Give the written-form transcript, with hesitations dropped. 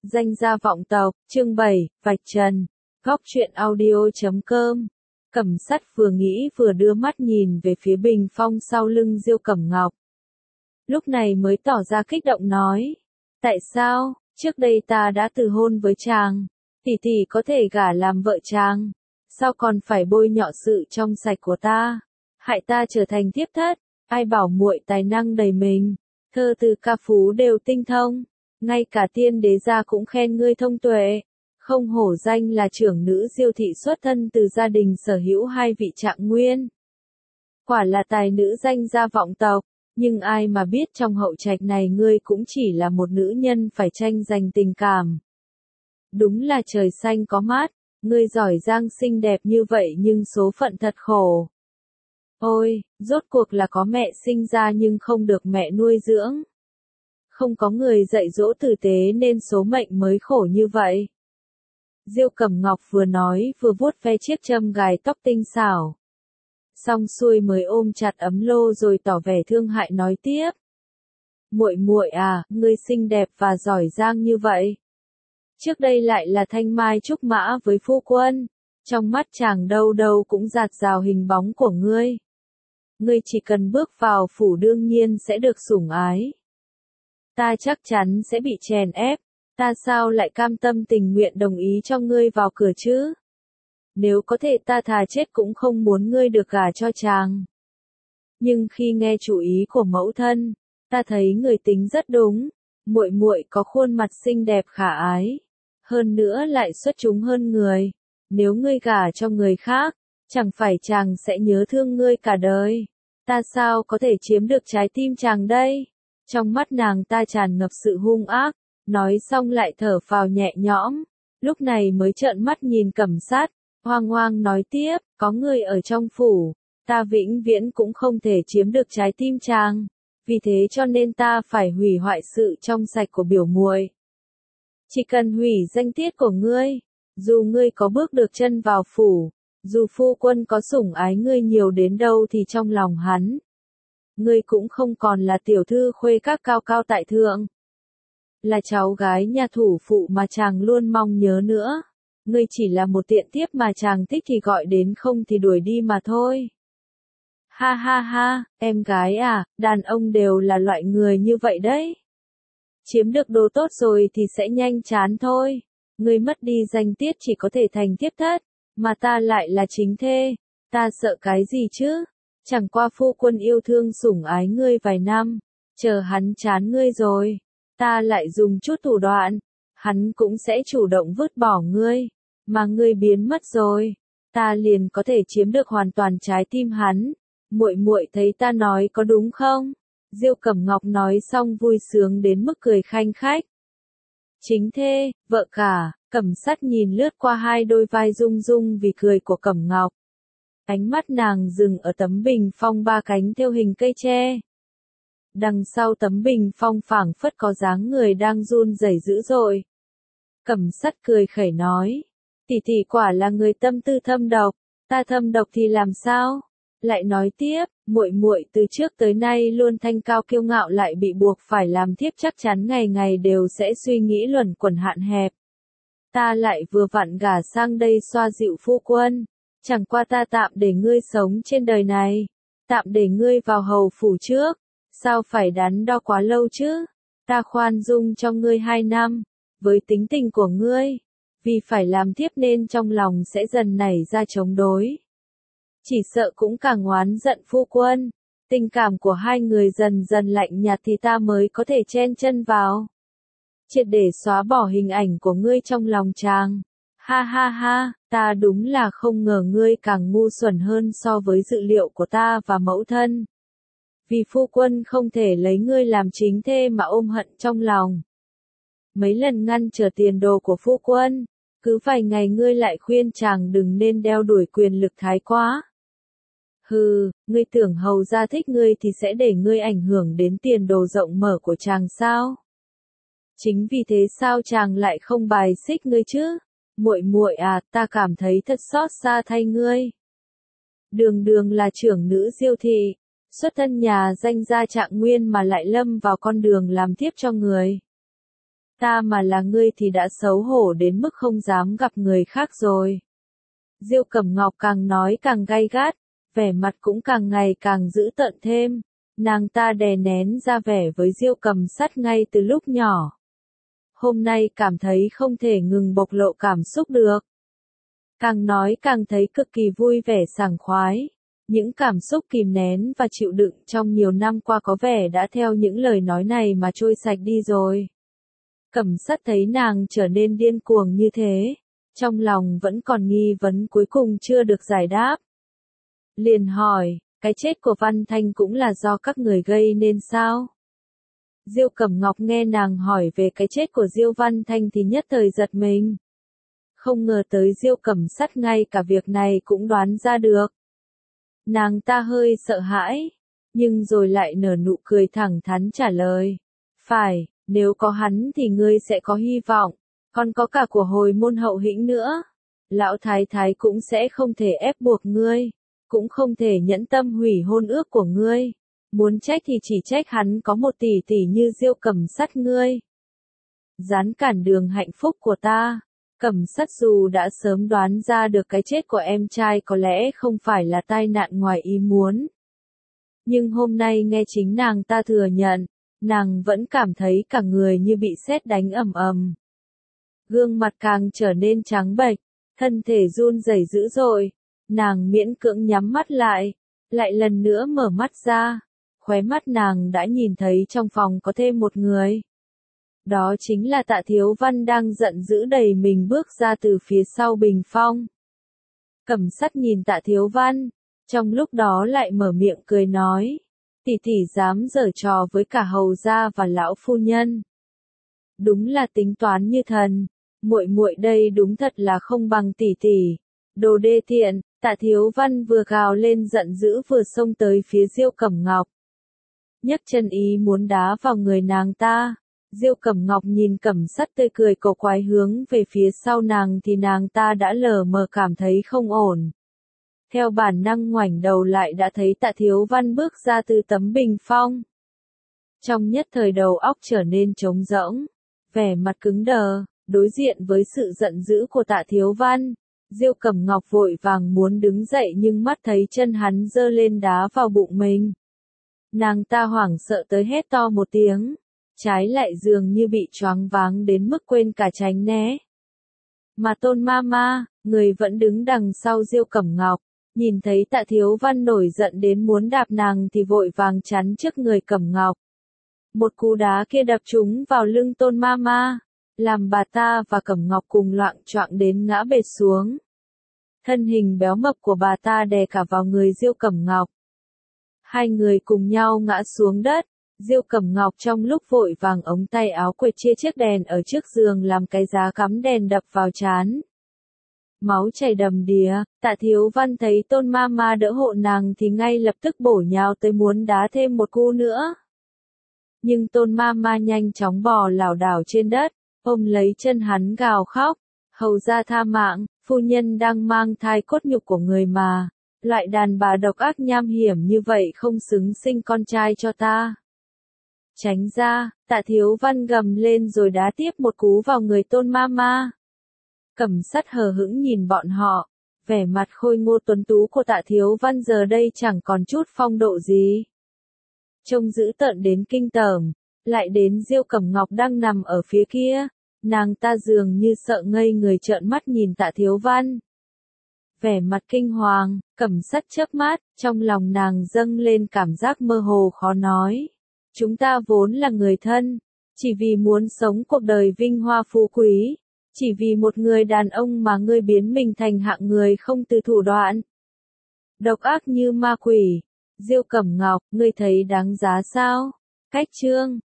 Danh gia vọng tộc, chương 7, vạch trần. Góc truyện audio.com. Cẩm Sắt vừa nghĩ vừa đưa mắt nhìn về phía bình phong sau lưng Diêu Cẩm Ngọc. Lúc này mới tỏ ra kích động nói. Tại sao, trước đây ta đã từ hôn với chàng, tỷ có thể gả làm vợ chàng, sao còn phải bôi nhọ sự trong sạch của ta, hại ta trở thành thiếp thất, ai bảo muội tài năng đầy mình, thơ từ ca phú đều tinh thông, ngay cả tiên đế gia cũng khen ngươi thông tuệ, không hổ danh là trưởng nữ Diêu thị xuất thân từ gia đình sở hữu hai vị trạng nguyên. Quả là tài nữ danh gia vọng tộc, nhưng ai mà biết trong hậu trạch này ngươi cũng chỉ là một nữ nhân phải tranh giành tình cảm. Đúng là trời xanh có mát, ngươi giỏi giang xinh đẹp như vậy nhưng số phận thật khổ. Ôi, rốt cuộc là có mẹ sinh ra nhưng không được mẹ nuôi dưỡng. Không có người dạy dỗ tử tế nên số mệnh mới khổ như vậy. Diêu Cẩm Ngọc vừa nói vừa vuốt ve chiếc châm gài tóc tinh xảo. Xong xuôi mới ôm chặt ấm lô rồi tỏ vẻ thương hại nói tiếp. Muội à, ngươi xinh đẹp và giỏi giang như vậy. Trước đây lại là thanh mai trúc mã với phu quân, trong mắt chàng đâu đâu cũng rạt rào hình bóng của ngươi. Ngươi chỉ cần bước vào phủ đương nhiên sẽ được sủng ái. Ta chắc chắn sẽ bị chèn ép, ta sao lại cam tâm tình nguyện đồng ý cho ngươi vào cửa chứ? Nếu có thể ta thà chết cũng không muốn ngươi được gả cho chàng. Nhưng khi nghe chủ ý của mẫu thân, ta thấy người tính rất đúng, muội có khuôn mặt xinh đẹp khả ái, hơn nữa lại xuất chúng hơn người, nếu ngươi gả cho người khác, chẳng phải chàng sẽ nhớ thương ngươi cả đời, ta sao có thể chiếm được trái tim chàng đây? Trong mắt nàng ta tràn ngập sự hung ác, nói xong lại thở phào nhẹ nhõm, lúc này mới trợn mắt nhìn Cẩm Sát, hoang hoang nói tiếp, có người ở trong phủ, ta vĩnh viễn cũng không thể chiếm được trái tim chàng, vì thế cho nên ta phải hủy hoại sự trong sạch của biểu muội. Chỉ cần hủy danh tiết của ngươi, dù ngươi có bước được chân vào phủ, dù phu quân có sủng ái ngươi nhiều đến đâu thì trong lòng hắn, ngươi cũng không còn là tiểu thư khuê các cao cao tại thượng, là cháu gái nhà thủ phụ mà chàng luôn mong nhớ nữa. Ngươi chỉ là một tiện tiếp mà chàng thích thì gọi đến không thì đuổi đi mà thôi. Ha ha ha, em gái à, đàn ông đều là loại người như vậy đấy. Chiếm được đồ tốt rồi thì sẽ nhanh chán thôi. Ngươi mất đi danh tiết chỉ có thể thành thiếp thất, mà ta lại là chính thê. Ta sợ cái gì chứ? Chẳng qua phu quân yêu thương sủng ái ngươi vài năm, chờ hắn chán ngươi rồi, ta lại dùng chút thủ đoạn, hắn cũng sẽ chủ động vứt bỏ ngươi. Mà ngươi biến mất rồi, ta liền có thể chiếm được hoàn toàn trái tim hắn. Muội thấy ta nói có đúng không? Diêu Cẩm Ngọc nói xong vui sướng đến mức cười khanh khách. Chính thê, vợ cả, Cẩm Sắt nhìn lướt qua hai đôi vai rung rung vì cười của Cẩm Ngọc. Ánh mắt nàng dừng ở tấm bình phong ba cánh theo hình cây tre. Đằng sau tấm bình phong phảng phất có dáng người đang run rẩy dữ dội. Cẩm Sắt cười khẩy nói. Tỷ quả là người tâm tư thâm độc, ta thâm độc thì làm sao? Lại nói tiếp, muội từ trước tới nay luôn thanh cao kiêu ngạo lại bị buộc phải làm thiếp chắc chắn ngày ngày đều sẽ suy nghĩ luẩn quẩn hạn hẹp. Ta lại vừa vặn gả sang đây xoa dịu phu quân, chẳng qua ta tạm để ngươi sống trên đời này, tạm để ngươi vào hầu phủ trước, sao phải đắn đo quá lâu chứ? Ta khoan dung cho ngươi 2 năm, với tính tình của ngươi. Vì phải làm thiếp nên trong lòng sẽ dần nảy ra chống đối. Chỉ sợ cũng càng oán giận phu quân, tình cảm của hai người dần dần lạnh nhạt thì ta mới có thể chen chân vào. Triệt để xóa bỏ hình ảnh của ngươi trong lòng chàng. Ha ha ha, ta đúng là không ngờ ngươi càng ngu xuẩn hơn so với dự liệu của ta và mẫu thân. Vì phu quân không thể lấy ngươi làm chính thê mà ôm hận trong lòng. Mấy lần ngăn trở tiền đồ của phu quân, cứ vài ngày ngươi lại khuyên chàng đừng nên đeo đuổi quyền lực thái quá. Hừ, ngươi tưởng hầu gia thích ngươi thì sẽ để ngươi ảnh hưởng đến tiền đồ rộng mở của chàng sao? Chính vì thế sao chàng lại không bài xích ngươi chứ? Muội à, ta cảm thấy thật xót xa thay ngươi. Đường là trưởng nữ Diêu thị, xuất thân nhà danh gia trạng nguyên mà lại lâm vào con đường làm thiếp cho người. Ta mà là ngươi thì đã xấu hổ đến mức không dám gặp người khác rồi. Diêu Cẩm Ngọc càng nói càng gay gắt, vẻ mặt cũng càng ngày càng dữ tợn thêm. Nàng ta đè nén ra vẻ với Diêu Cầm Sắt ngay từ lúc nhỏ. Hôm nay cảm thấy không thể ngừng bộc lộ cảm xúc được. Càng nói càng thấy cực kỳ vui vẻ sảng khoái. Những cảm xúc kìm nén và chịu đựng trong nhiều năm qua có vẻ đã theo những lời nói này mà trôi sạch đi rồi. Cẩm Sắt thấy nàng trở nên điên cuồng như thế, trong lòng vẫn còn nghi vấn cuối cùng chưa được giải đáp. Liền hỏi, cái chết của Văn Thanh cũng là do các người gây nên sao? Diêu Cẩm Ngọc nghe nàng hỏi về cái chết của Diêu Văn Thanh thì nhất thời giật mình. Không ngờ tới Diêu Cẩm Sắt ngay cả việc này cũng đoán ra được. Nàng ta hơi sợ hãi, nhưng rồi lại nở nụ cười thẳng thắn trả lời. Phải, nếu có hắn thì ngươi sẽ có hy vọng, còn có cả của hồi môn Hậu Hĩnh nữa. Lão Thái Thái cũng sẽ không thể ép buộc ngươi, cũng không thể nhẫn tâm hủy hôn ước của ngươi. Muốn trách thì chỉ trách hắn có một tỷ tỷ như Diêu Cẩm Sắt ngươi. Dán cản đường hạnh phúc của ta. Cẩm Sắt dù đã sớm đoán ra được cái chết của em trai có lẽ không phải là tai nạn ngoài ý muốn. Nhưng hôm nay nghe chính nàng ta thừa nhận, nàng vẫn cảm thấy cả người như bị sét đánh ầm ầm. Gương mặt càng trở nên trắng bệch, thân thể run rẩy dữ dội, nàng miễn cưỡng nhắm mắt lại lần nữa mở mắt ra, khóe mắt nàng đã nhìn thấy trong phòng có thêm một người. Đó chính là Tạ Thiếu Văn đang giận dữ đẩy mình bước ra từ phía sau bình phong. Cẩm Sắt nhìn Tạ Thiếu Văn, trong lúc đó lại mở miệng cười nói, tỷ tỷ dám giở trò với cả hầu gia và lão phu nhân. Đúng là tính toán như thần, muội muội đây đúng thật là không bằng tỷ tỷ. Đồ đê tiện, Tạ Thiếu Văn vừa gào lên giận dữ vừa xông tới phía Diêu Cẩm Ngọc. Nhấc chân ý muốn đá vào người nàng ta. Diêu Cẩm Ngọc nhìn Cẩm Sắt tươi cười cổ quái hướng về phía sau nàng thì nàng ta đã lờ mờ cảm thấy không ổn. Theo bản năng ngoảnh đầu lại đã thấy Tạ Thiếu Văn bước ra từ tấm bình phong. Trong nhất thời đầu óc trở nên trống rỗng, vẻ mặt cứng đờ, đối diện với sự giận dữ của Tạ Thiếu Văn. Diêu Cẩm Ngọc vội vàng muốn đứng dậy nhưng mắt thấy chân hắn giơ lên đá vào bụng mình. Nàng ta hoảng sợ tới hét to một tiếng, trái lại dường như bị choáng váng đến mức quên cả tránh né. Mà Tôn Mama, người vẫn đứng đằng sau Diêu Cẩm Ngọc, nhìn thấy Tạ Thiếu Văn nổi giận đến muốn đạp nàng thì vội vàng chắn trước người Cẩm Ngọc. Một cú đá kia đập trúng vào lưng Tôn Mama, làm bà ta và Cẩm Ngọc cùng loạng choạng đến ngã bệt xuống. Thân hình béo mập của bà ta đè cả vào người Diêu Cẩm Ngọc. Hai người cùng nhau ngã xuống đất. Diêu Cẩm Ngọc trong lúc vội vàng ống tay áo quệt chia chiếc đèn ở trước giường làm cái giá cắm đèn đập vào trán. Máu chảy đầm đìa, Tạ Thiếu Văn thấy Tôn Mama đỡ hộ nàng thì ngay lập tức bổ nhào tới muốn đá thêm một cú nữa. Nhưng Tôn Mama nhanh chóng bò lảo đảo trên đất, ôm lấy chân hắn gào khóc, hầu gia tha mạng, phu nhân đang mang thai cốt nhục của người mà, loại đàn bà độc ác nham hiểm như vậy không xứng sinh con trai cho ta. Tránh ra, Tạ Thiếu Văn gầm lên rồi đá tiếp một cú vào người Tôn Mama. Cẩm Sắt hờ hững nhìn bọn họ, vẻ mặt khôi ngô tuấn tú của Tạ Thiếu Văn giờ đây chẳng còn chút phong độ gì. Trông dữ tợn đến kinh tởm, lại đến Diêu Cẩm Ngọc đang nằm ở phía kia, nàng ta dường như sợ ngây người trợn mắt nhìn Tạ Thiếu Văn. Vẻ mặt kinh hoàng, Cẩm Sắt chớp mắt, trong lòng nàng dâng lên cảm giác mơ hồ khó nói. Chúng ta vốn là người thân, chỉ vì muốn sống cuộc đời vinh hoa phú quý, chỉ vì một người đàn ông mà ngươi biến mình thành hạng người không từ thủ đoạn. Độc ác như ma quỷ. Diêu Cẩm Ngọc, ngươi thấy đáng giá sao? Cách chương